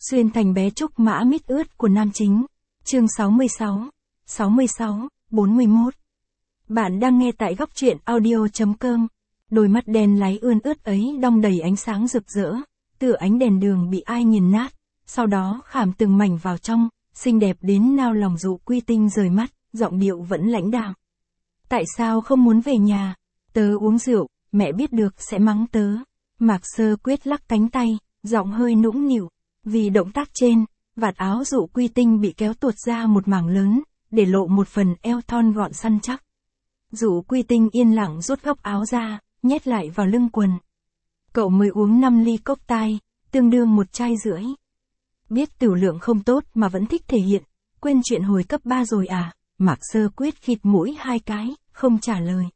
Xuyên thành bé trúc mã mít ướt của nam chính. Chương 66, 41. Bạn đang nghe tại góc truyện audio.com. Đôi mắt đen láy ươn ướt ấy đong đầy ánh sáng rực rỡ, tựa ánh đèn đường bị ai nghiền nát, sau đó khảm từng mảnh vào trong, xinh đẹp đến nao lòng. Dụ Quy Tinh rời mắt, giọng điệu vẫn lãnh đạm. Tại sao không muốn về nhà? Tớ uống rượu, mẹ biết được sẽ mắng tớ. Mạc Sơ Quyết lắc cánh tay, giọng hơi nũng nịu. Vì động tác trên, vạt áo Dụ Quy Tinh bị kéo tuột ra một mảng lớn, để lộ một phần eo thon gọn săn chắc. Dụ Quy Tinh yên lặng rút góc áo ra, nhét lại vào lưng quần. Cậu mới uống 5 ly cốc tai, tương đương 1 chai rưỡi. Biết tửu lượng không tốt mà vẫn thích thể hiện, quên chuyện hồi cấp 3 rồi à? Mạc Sơ Quyết khịt mũi 2 cái, không trả lời.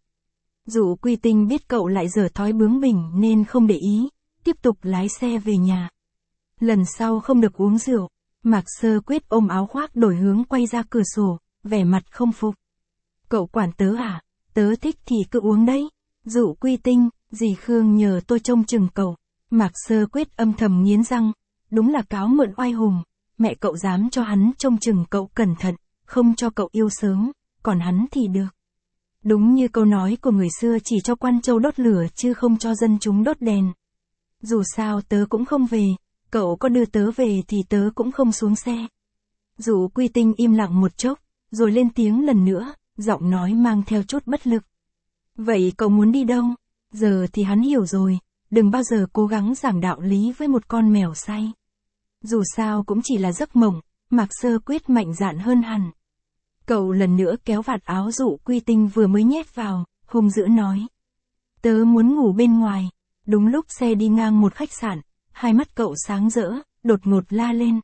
Dụ Quy Tinh biết cậu lại dở thói bướng bỉnh nên không để ý, tiếp tục lái xe về nhà. Lần sau không được uống rượu. Mạc Sơ Quyết ôm áo khoác đổi hướng quay ra cửa sổ, vẻ mặt không phục. Cậu quản tớ à? Tớ thích thì cứ uống đấy. Dụ Quy Tinh, dì Khương nhờ tôi trông chừng cậu. Mạc Sơ Quyết âm thầm nghiến răng. Đúng là cáo mượn oai hùng. Mẹ cậu dám cho hắn trông chừng cậu cẩn thận, không cho cậu yêu sớm, còn hắn thì được. Đúng như câu nói của người xưa, chỉ cho quan châu đốt lửa chứ không cho dân chúng đốt đèn. Dù sao tớ cũng không về. Cậu có đưa tớ về thì tớ cũng không xuống xe. Dụ Quy Tinh im lặng một chốc, rồi lên tiếng lần nữa, giọng nói mang theo chút bất lực. Vậy cậu muốn đi đâu? Giờ thì hắn hiểu rồi, đừng bao giờ cố gắng giảng đạo lý với một con mèo say. Dù sao cũng chỉ là giấc mộng. Mạc Sơ Quyết mạnh dạn hơn hẳn. Cậu lần nữa kéo vạt áo Dụ Quy Tinh vừa mới nhét vào, hung dữ nói. Tớ muốn ngủ bên ngoài. Đúng lúc xe đi ngang một khách sạn, hai mắt cậu sáng rỡ, đột ngột la lên.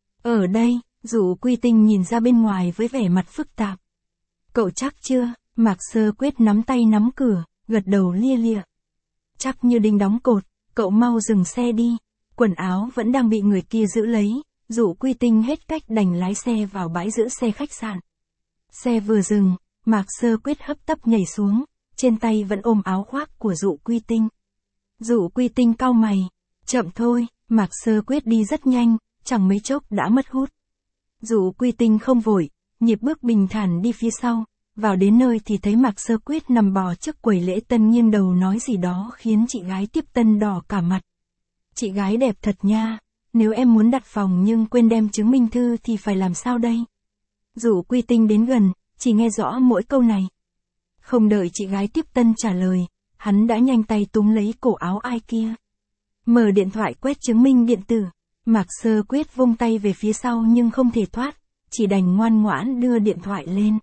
Ở đây. Dụ Quy Tinh nhìn ra bên ngoài với vẻ mặt phức tạp. Cậu chắc chưa? Mạc Sơ Quyết nắm tay nắm cửa, gật đầu lia lịa. Chắc như đinh đóng cột, cậu mau dừng xe đi. Quần áo vẫn đang bị người kia giữ lấy. Dụ Quy Tinh hết cách đành lái xe vào bãi giữ xe khách sạn. Xe vừa dừng, Mạc Sơ Quyết hấp tấp nhảy xuống, trên tay vẫn ôm áo khoác của Dụ Quy Tinh. Dụ Quy Tinh cau mày. Chậm thôi. Mạc Sơ Quyết đi rất nhanh, chẳng mấy chốc đã mất hút. Dụ Quy Tinh không vội, nhịp bước bình thản đi phía sau. Vào đến nơi thì thấy Mạc Sơ Quyết nằm bò trước quầy lễ tân nghiêng đầu nói gì đó khiến chị gái tiếp tân đỏ cả mặt. Chị gái đẹp thật nha. Nếu em muốn đặt phòng nhưng quên đem chứng minh thư thì phải làm sao đây? Dụ Quy Tinh đến gần, chỉ nghe rõ mỗi câu này. Không đợi chị gái tiếp tân trả lời, hắn đã nhanh tay túm lấy cổ áo ai kia. Mở điện thoại quét chứng minh điện tử. Mạc Sơ Quyết vung tay về phía sau nhưng không thể thoát, chỉ đành ngoan ngoãn đưa điện thoại lên.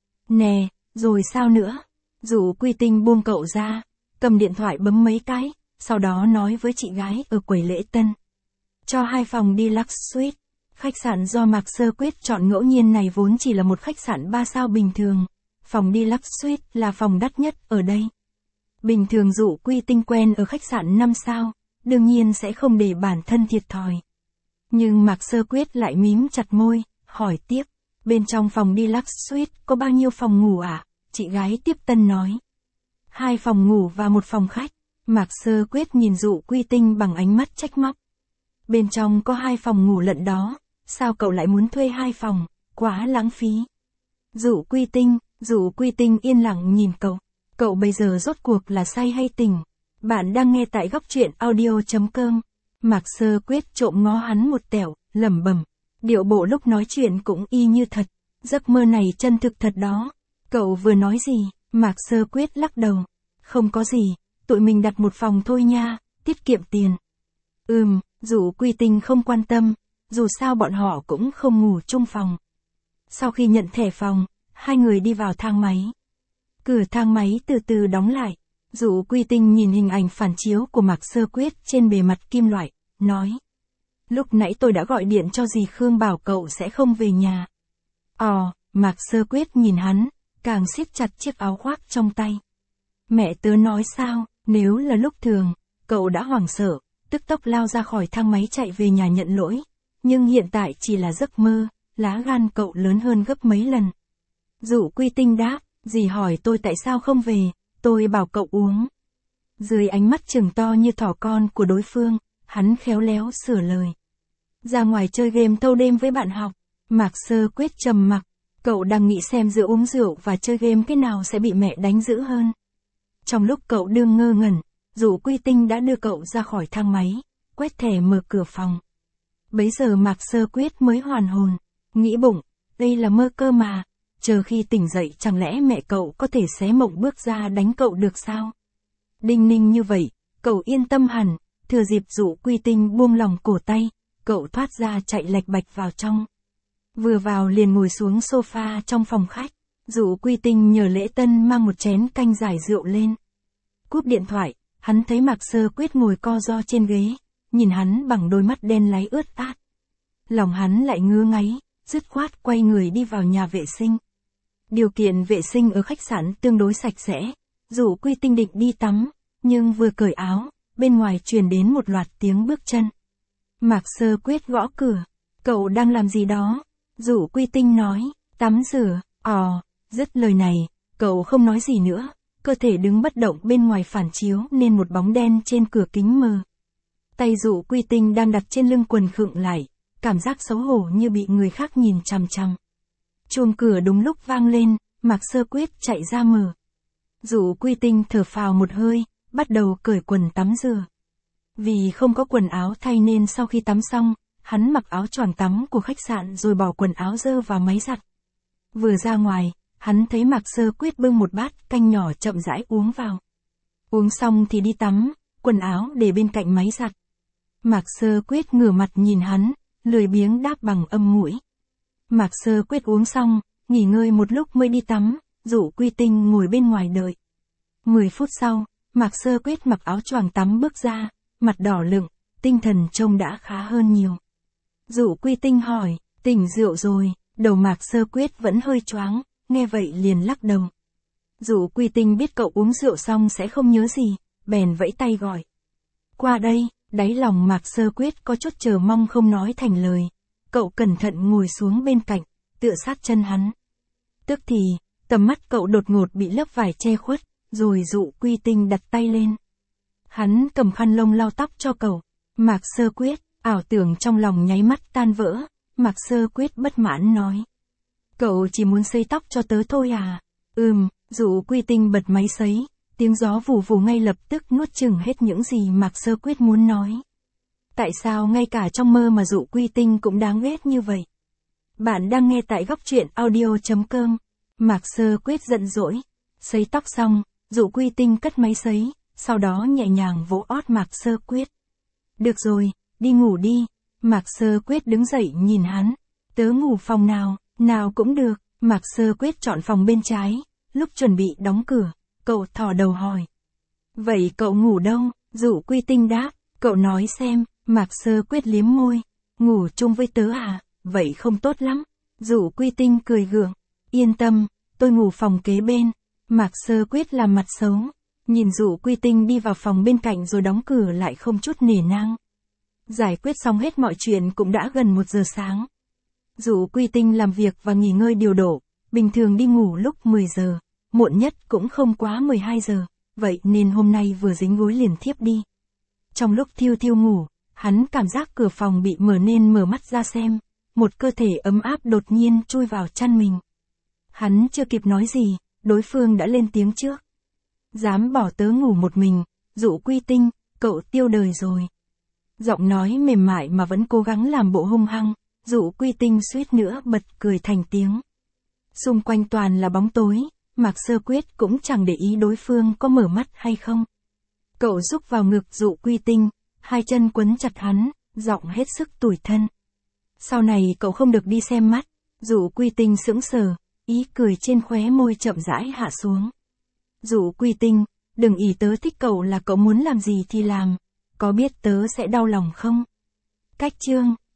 Nè, rồi sao nữa? Dụ Quy Tinh buông cậu ra, cầm điện thoại bấm mấy cái, sau đó nói với chị gái ở quầy lễ tân. Cho 2 phòng Deluxe Suite. Khách sạn do Mạc Sơ Quyết chọn ngẫu nhiên này vốn chỉ là một khách sạn 3 sao bình thường. Phòng Deluxe Suite là phòng đắt nhất ở đây. Bình thường Dụ Quy Tinh quen ở khách sạn 5 sao, đương nhiên sẽ không để bản thân thiệt thòi. Nhưng Mạc Sơ Quyết lại mím chặt môi, hỏi tiếp. Bên trong phòng Deluxe Suite có bao nhiêu phòng ngủ à? Chị gái tiếp tân nói. 2 phòng ngủ và 1 phòng khách. Mạc Sơ Quyết nhìn Dụ Quy Tinh bằng ánh mắt trách móc. Bên trong có 2 phòng ngủ lận đó, sao cậu lại muốn thuê 2 phòng, quá lãng phí. Dụ Quy Tinh yên lặng nhìn cậu. Cậu bây giờ rốt cuộc là say hay tỉnh? Bạn đang nghe tại góc truyện audio.com. Mạc Sơ Quyết trộm ngó hắn một tẹo, lẩm bẩm. Điệu bộ lúc nói chuyện cũng y như thật. Giấc mơ này chân thực thật đó. Cậu vừa nói gì? Mạc Sơ Quyết lắc đầu. Không có gì, tụi mình đặt 1 phòng thôi nha, tiết kiệm tiền. Dụ Quy Tinh không quan tâm, dù sao bọn họ cũng không ngủ chung phòng. Sau khi nhận thẻ phòng, hai người đi vào thang máy. Cửa thang máy từ từ đóng lại. Dụ Quy Tinh nhìn hình ảnh phản chiếu của Mạc Sơ Quyết trên bề mặt kim loại, nói. Lúc nãy tôi đã gọi điện cho dì Khương bảo cậu sẽ không về nhà. Mạc Sơ Quyết nhìn hắn, càng siết chặt chiếc áo khoác trong tay. Mẹ tớ nói sao? Nếu là lúc thường, cậu đã hoảng sợ, tức tốc lao ra khỏi thang máy chạy về nhà nhận lỗi. Nhưng hiện tại chỉ là giấc mơ, lá gan cậu lớn hơn gấp mấy lần. Dụ Quy Tinh đáp, dì hỏi tôi tại sao không về, tôi bảo cậu uống. Dưới ánh mắt trừng to như thỏ con của đối phương, hắn khéo léo sửa lời. Ra ngoài chơi game thâu đêm với bạn học. Mạc Sơ Quyết trầm mặc. Cậu đang nghĩ xem giữa uống rượu và chơi game cái nào sẽ bị mẹ đánh dữ hơn. Trong lúc cậu đương ngơ ngẩn, Dụ Quy Tinh đã đưa cậu ra khỏi thang máy, quét thẻ mở cửa phòng. Bấy giờ Mạc Sơ Quyết mới hoàn hồn, nghĩ bụng, đây là mơ cơ mà, chờ khi tỉnh dậy chẳng lẽ mẹ cậu có thể xé mộng bước ra đánh cậu được sao? Đinh ninh như vậy, cậu yên tâm hẳn, thừa dịp Dụ Quy Tinh buông lòng cổ tay, cậu thoát ra chạy lạch bạch vào trong. Vừa vào liền ngồi xuống sofa trong phòng khách, Dụ Quy Tinh nhờ Lễ Tân mang một chén canh giải rượu lên. Cúp điện thoại, hắn thấy Mạc Sơ Quyết ngồi co ro trên ghế, nhìn hắn bằng đôi mắt đen láy ướt át. Lòng hắn lại ngứa ngáy, dứt khoát quay người đi vào nhà vệ sinh. Điều kiện vệ sinh ở khách sạn tương đối sạch sẽ, Dụ Quy Tinh định đi tắm, nhưng vừa cởi áo, bên ngoài truyền đến một loạt tiếng bước chân. Mạc Sơ Quyết gõ cửa, cậu đang làm gì đó? Dụ Quy Tinh nói, tắm rửa, dứt lời này, cậu không nói gì nữa, cơ thể đứng bất động bên ngoài phản chiếu nên một bóng đen trên cửa kính mờ. Tay Dụ Quy Tinh đang đặt trên lưng quần khựng lại, cảm giác xấu hổ như bị người khác nhìn chằm chằm. Chuông cửa đúng lúc vang lên, Mạc Sơ Quyết chạy ra mở. Dụ Quy Tinh thở phào một hơi, bắt đầu cởi quần tắm rửa. Vì không có quần áo thay nên sau khi tắm xong, hắn mặc áo choàng tắm của khách sạn rồi bỏ quần áo dơ vào máy giặt. Vừa ra ngoài, hắn thấy Mạc Sơ Quyết bưng một bát canh nhỏ chậm rãi uống vào. Uống xong thì đi tắm, quần áo để bên cạnh máy giặt. Mạc Sơ Quyết ngửa mặt nhìn hắn, lười biếng đáp bằng âm mũi. Mạc Sơ Quyết uống xong, nghỉ ngơi một lúc mới đi tắm, Dụ Quy Tinh ngồi bên ngoài đợi. 10 phút sau, Mạc Sơ Quyết mặc áo choàng tắm bước ra, mặt đỏ lựng, tinh thần trông đã khá hơn nhiều. Dụ Quy Tinh hỏi, tỉnh rượu rồi, đầu Mạc Sơ Quyết vẫn hơi choáng, nghe vậy liền lắc đầu. Dụ Quy Tinh biết cậu uống rượu xong sẽ không nhớ gì, bèn vẫy tay gọi. Qua đây, đáy lòng Mạc Sơ Quyết có chút chờ mong không nói thành lời. Cậu cẩn thận ngồi xuống bên cạnh, tựa sát chân hắn. Tức thì, tầm mắt cậu đột ngột bị lớp vải che khuất, rồi Dụ Quy Tinh đặt tay lên. Hắn cầm khăn lông lau tóc cho cậu. Mạc Sơ Quyết, ảo tưởng trong lòng nháy mắt tan vỡ, Mạc Sơ Quyết bất mãn nói. Cậu chỉ muốn sấy tóc cho tớ thôi à? Dụ Quy Tinh bật máy sấy, tiếng gió vù vù ngay lập tức nuốt chửng hết những gì Mạc Sơ Quyết muốn nói. Tại sao ngay cả trong mơ mà Dụ Quy Tinh cũng đáng ghét như vậy? Bạn đang nghe tại góc truyện audio.com. Mạc Sơ Quyết giận dỗi. Sấy tóc xong, Dụ Quy Tinh cất máy sấy, sau đó nhẹ nhàng vỗ ót Mạc Sơ Quyết. Được rồi, đi ngủ đi. Mạc Sơ Quyết đứng dậy nhìn hắn. Tớ ngủ phòng nào, nào cũng được. Mạc Sơ Quyết chọn phòng bên trái. Lúc chuẩn bị đóng cửa, cậu thò đầu hỏi. Vậy cậu ngủ đâu? Dụ Quy Tinh đáp. Cậu nói xem. Mạc Sơ Quyết liếm môi. Ngủ chung với tớ à? Vậy không tốt lắm. Dụ Quy Tinh cười gượng. Yên tâm, tôi ngủ phòng kế bên. Mạc Sơ Quyết làm mặt xấu. Nhìn Dụ Quy Tinh đi vào phòng bên cạnh rồi đóng cửa lại không chút nể nang. Giải quyết xong hết mọi chuyện cũng đã gần 1 giờ sáng. Dụ Quy Tinh làm việc và nghỉ ngơi điều độ, bình thường đi ngủ lúc 10 giờ, muộn nhất cũng không quá 12 giờ, vậy nên hôm nay vừa dính gối liền thiếp đi. Trong lúc thiêu thiêu ngủ, hắn cảm giác cửa phòng bị mở nên mở mắt ra xem, một cơ thể ấm áp đột nhiên chui vào chăn mình. Hắn chưa kịp nói gì, đối phương đã lên tiếng trước. Dám bỏ tớ ngủ một mình, Dụ Quy Tinh, cậu tiêu đời rồi. Giọng nói mềm mại mà vẫn cố gắng làm bộ hung hăng, Dụ Quy Tinh suýt nữa bật cười thành tiếng. Xung quanh toàn là bóng tối, Mạc Sơ Quyết cũng chẳng để ý đối phương có mở mắt hay không. Cậu rúc vào ngực Dụ Quy Tinh, hai chân quấn chặt hắn, giọng hết sức tủi thân. Sau này cậu không được đi xem mắt. Dụ Quy Tinh sững sờ, ý cười trên khóe môi chậm rãi hạ xuống. Dụ Quy Tinh, đừng ý tớ thích cậu là cậu muốn làm gì thì làm, có biết tớ sẽ đau lòng không? Cách chương